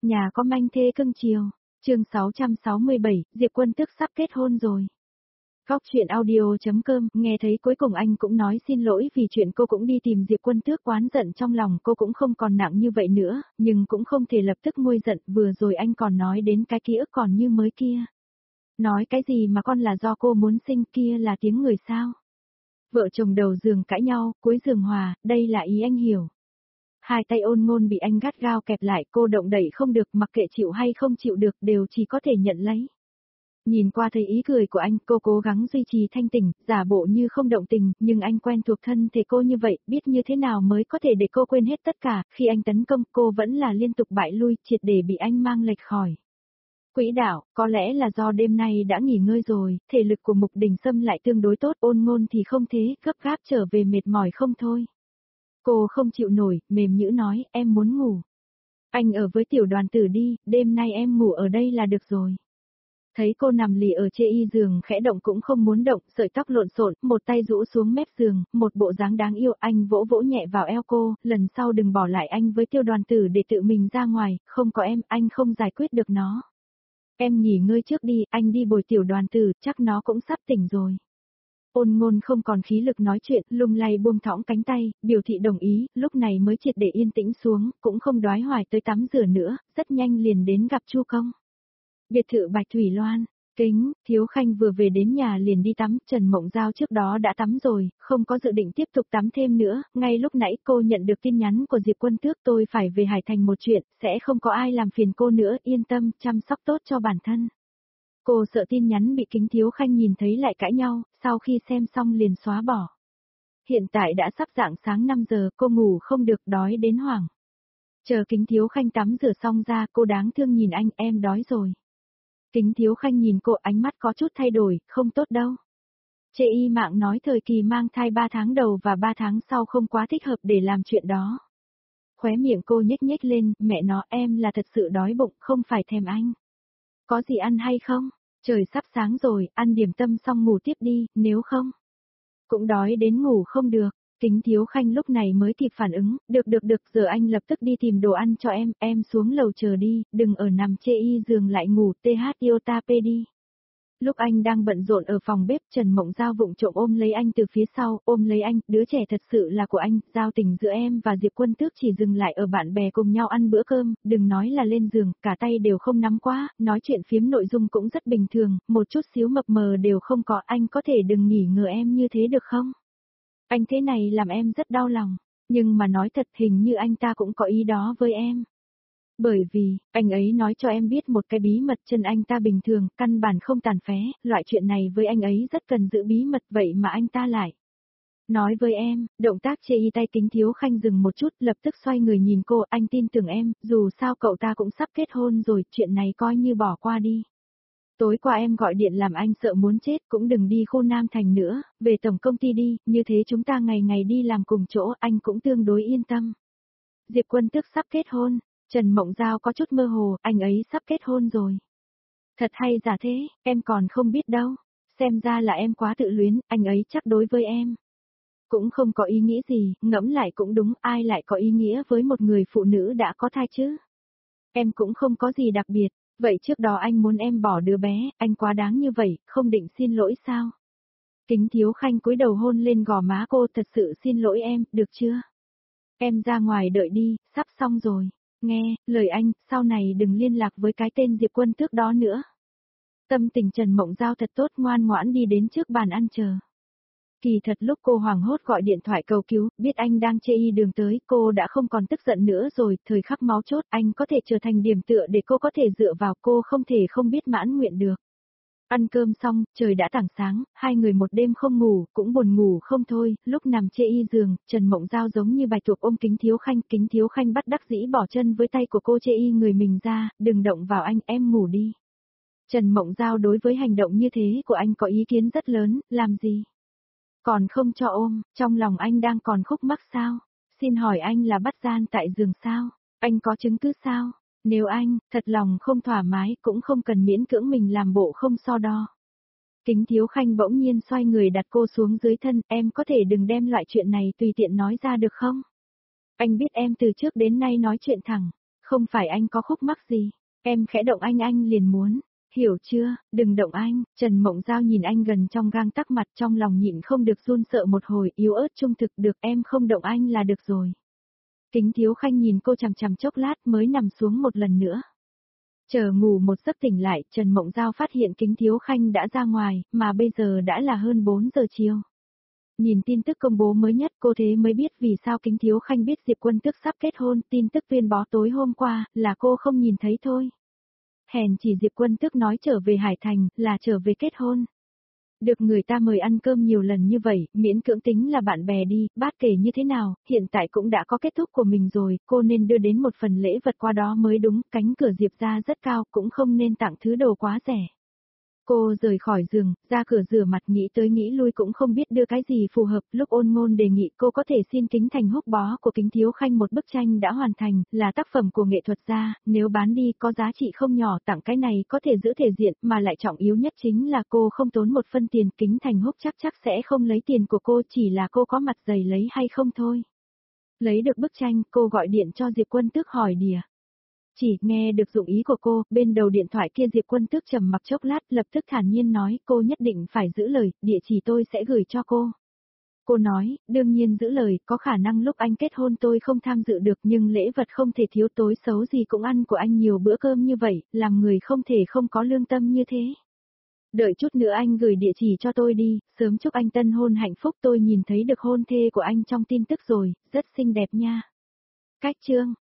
Nhà có manh thê cưng chiều. Chương 667, Diệp Quân Tước sắp kết hôn rồi. Góc chuyện audio.com, nghe thấy cuối cùng anh cũng nói xin lỗi vì chuyện cô cũng đi tìm Diệp Quân Tước, oán giận trong lòng cô cũng không còn nặng như vậy nữa, nhưng cũng không thể lập tức nguôi giận, vừa rồi anh còn nói đến cái ký ức còn như mới kia. Nói cái gì mà con là do cô muốn sinh, kia là tiếng người sao? Vợ chồng đầu giường cãi nhau, cuối giường hòa, đây là ý anh hiểu. Hai tay Ôn Ngôn bị anh gắt gao kẹp lại, cô động đậy không được, mặc kệ chịu hay không chịu được đều chỉ có thể nhận lấy. Nhìn qua thấy ý cười của anh, cô cố gắng duy trì thanh tỉnh, giả bộ như không động tình, nhưng anh quen thuộc thân thể cô như vậy, biết như thế nào mới có thể để cô quên hết tất cả, khi anh tấn công cô vẫn là liên tục bại lui, triệt để bị anh mang lệch khỏi quỹ đạo. Có lẽ là do đêm nay đã nghỉ ngơi rồi, thể lực của Mục Đình Sâm lại tương đối tốt, Ôn Ngôn thì không thế, gấp gáp trở về mệt mỏi không thôi. Cô không chịu nổi, mềm nhũ nói, em muốn ngủ. Anh ở với Tiểu Đoàn Tử đi, đêm nay em ngủ ở đây là được rồi. Thấy cô nằm lì ở chê y giường khẽ động cũng không muốn động, sợi tóc lộn xộn, một tay rũ xuống mép giường, một bộ dáng đáng yêu, anh vỗ vỗ nhẹ vào eo cô, lần sau đừng bỏ lại anh với Tiêu Đoàn Tử để tự mình ra ngoài, không có em, anh không giải quyết được nó. Em nghỉ ngơi trước đi, anh đi bồi Tiểu Đoàn Tử, chắc nó cũng sắp tỉnh rồi. Ôn Ngôn không còn khí lực nói chuyện, lung lay buông thõng cánh tay, biểu thị đồng ý, lúc này mới triệt để yên tĩnh xuống, cũng không đoái hoài tới tắm rửa nữa, rất nhanh liền đến gặp Chu Công. Biệt thự Bạch Thủy Loan, Kính, Thiếu Khanh vừa về đến nhà liền đi tắm, Trần Mộng Giao trước đó đã tắm rồi, không có dự định tiếp tục tắm thêm nữa, ngay lúc nãy cô nhận được tin nhắn của Diệp Quân Tước, tôi phải về Hải Thành một chuyện, sẽ không có ai làm phiền cô nữa, yên tâm, chăm sóc tốt cho bản thân. Cô sợ tin nhắn bị Kính Thiếu Khanh nhìn thấy lại cãi nhau, sau khi xem xong liền xóa bỏ. Hiện tại đã sắp rạng sáng 5 giờ, cô ngủ không được, đói đến hoảng. Chờ Kính Thiếu Khanh tắm rửa xong ra, cô đáng thương nhìn anh, em đói rồi. Kính Thiếu Khanh nhìn cô, ánh mắt có chút thay đổi, không tốt đâu. Chê y mạng nói thời kỳ mang thai 3 tháng đầu và 3 tháng sau không quá thích hợp để làm chuyện đó. Khóe miệng cô nhếch nhếch lên, mẹ nó, em là thật sự đói bụng, không phải thèm anh. Có gì ăn hay không? Trời sắp sáng rồi, ăn điểm tâm xong ngủ tiếp đi, nếu không. Cũng đói đến ngủ không được. Kính Thiếu Khanh lúc này mới kịp phản ứng, được, giờ anh lập tức đi tìm đồ ăn cho em xuống lầu chờ đi, đừng ở nằm chê y giường lại ngủ, iota p đi. Lúc anh đang bận rộn ở phòng bếp, Trần Mộng Giao vụng trộm ôm lấy anh từ phía sau, ôm lấy anh, đứa trẻ thật sự là của anh, giao tình giữa em và Diệp Quân Tước chỉ dừng lại ở bạn bè cùng nhau ăn bữa cơm, đừng nói là lên giường, cả tay đều không nắm quá, nói chuyện phiếm nội dung cũng rất bình thường, một chút xíu mập mờ đều không có, anh có thể đừng nghỉ ngờ em như thế được không? Anh thế này làm em rất đau lòng, nhưng mà nói thật hình như anh ta cũng có ý đó với em. Bởi vì, anh ấy nói cho em biết một cái bí mật, chân anh ta bình thường, căn bản không tàn phế, loại chuyện này với anh ấy rất cần giữ bí mật, vậy mà anh ta lại nói với em. Động tác chê y tay Kính Thiếu Khanh dừng một chút, lập tức xoay người nhìn cô, anh tin tưởng em, dù sao cậu ta cũng sắp kết hôn rồi, chuyện này coi như bỏ qua đi. Tối qua em gọi điện làm anh sợ muốn chết, cũng đừng đi khu Nam Thành nữa, về tổng công ty đi, như thế chúng ta ngày ngày đi làm cùng chỗ, anh cũng tương đối yên tâm. Diệp Quân Tước sắp kết hôn. Trần Mộng Giao có chút mơ hồ, anh ấy sắp kết hôn rồi. Thật hay giả thế, em còn không biết đâu. Xem ra là em quá tự luyến, anh ấy chắc đối với em cũng không có ý nghĩa gì, ngẫm lại cũng đúng, ai lại có ý nghĩa với một người phụ nữ đã có thai chứ. Em cũng không có gì đặc biệt, vậy trước đó anh muốn em bỏ đứa bé, anh quá đáng như vậy, không định xin lỗi sao? Kính Thiếu Khanh cúi đầu hôn lên gò má cô, thật sự xin lỗi em, được chưa? Em ra ngoài đợi đi, sắp xong rồi. Nghe, lời anh, sau này đừng liên lạc với cái tên Diệp Quân Tước đó nữa. Tâm tình Trần Mộng Giao thật tốt, ngoan ngoãn đi đến trước bàn ăn chờ. Kỳ thật lúc cô hoảng hốt gọi điện thoại cầu cứu, biết anh đang chê y đường tới, cô đã không còn tức giận nữa rồi, thời khắc máu chốt, anh có thể trở thành điểm tựa để cô có thể dựa vào, cô không thể không biết mãn nguyện được. Ăn cơm xong, trời đã tảng sáng, hai người một đêm không ngủ, cũng buồn ngủ không thôi, lúc nằm chê y giường, Trần Mộng Giao giống như bạch tuộc ôm Kính Thiếu Khanh bắt đắc dĩ bỏ chân với tay của cô chê y người mình ra, đừng động vào anh, em ngủ đi. Trần Mộng Giao đối với hành động như thế của anh có ý kiến rất lớn, làm gì? Còn không cho ôm, trong lòng anh đang còn khúc mắc sao? Xin hỏi anh là bắt gian tại giường sao? Anh có chứng cứ sao? Nếu anh, thật lòng không thoải mái, cũng không cần miễn cưỡng mình làm bộ không so đo. Kính Thiếu Khanh bỗng nhiên xoay người đặt cô xuống dưới thân, em có thể đừng đem loại chuyện này tùy tiện nói ra được không? Anh biết em từ trước đến nay nói chuyện thẳng, Không phải anh có khúc mắc gì, em khẽ động anh liền muốn. Hiểu chưa, đừng động anh, Trần Mộng Giao nhìn anh gần trong gang tắc mặt trong lòng nhịn không được run sợ một hồi yếu ớt trung thực được em không động anh là được rồi. Kính Thiếu Khanh nhìn cô chằm chằm chốc lát mới nằm xuống một lần nữa. Chờ ngủ một giấc tỉnh lại, Trần Mộng Giao phát hiện Kính Thiếu Khanh đã ra ngoài, mà bây giờ đã là hơn 4 giờ chiều. Nhìn tin tức công bố mới nhất cô thế mới biết vì sao Kính Thiếu Khanh biết Diệp Quân Tước sắp kết hôn, tin tức tuyên bố tối hôm qua, là cô không nhìn thấy thôi. Hèn chỉ Diệp Quân Tước nói trở về Hải Thành, là trở về kết hôn. Được người ta mời ăn cơm nhiều lần như vậy, miễn cưỡng tính là bạn bè đi, bát kể như thế nào, hiện tại cũng đã có kết thúc của mình rồi, cô nên đưa đến một phần lễ vật qua đó mới đúng, cánh cửa Diệp ra rất cao, cũng không nên tặng thứ đồ quá rẻ. Cô rời khỏi giường, ra cửa rửa mặt nghĩ tới nghĩ lui cũng không biết đưa cái gì phù hợp, lúc Ôn Ngôn đề nghị cô có thể xin Kính Thành Húc bó của Kính Thiếu Khanh một bức tranh đã hoàn thành, là tác phẩm của nghệ thuật gia, nếu bán đi có giá trị không nhỏ, tặng cái này có thể giữ thể diện, mà lại trọng yếu nhất chính là cô không tốn một phân tiền, Kính Thành Húc chắc sẽ không lấy tiền của cô, chỉ là cô có mặt dày lấy hay không thôi. Lấy được bức tranh, cô gọi điện cho Diệp Quân Tước hỏi đìa. Chỉ nghe được dụng ý của cô, bên đầu điện thoại kia Diệp Quân Tước trầm mặc chốc lát lập tức thản nhiên nói cô nhất định phải giữ lời, địa chỉ tôi sẽ gửi cho cô. Cô nói, đương nhiên giữ lời, có khả năng lúc anh kết hôn tôi không tham dự được nhưng lễ vật không thể thiếu, tối xấu gì cũng ăn của anh nhiều bữa cơm như vậy, làm người không thể không có lương tâm như thế. Đợi chút nữa anh gửi địa chỉ cho tôi đi, sớm chúc anh tân hôn hạnh phúc, tôi nhìn thấy được hôn thê của anh trong tin tức rồi, rất xinh đẹp nha. Cách chương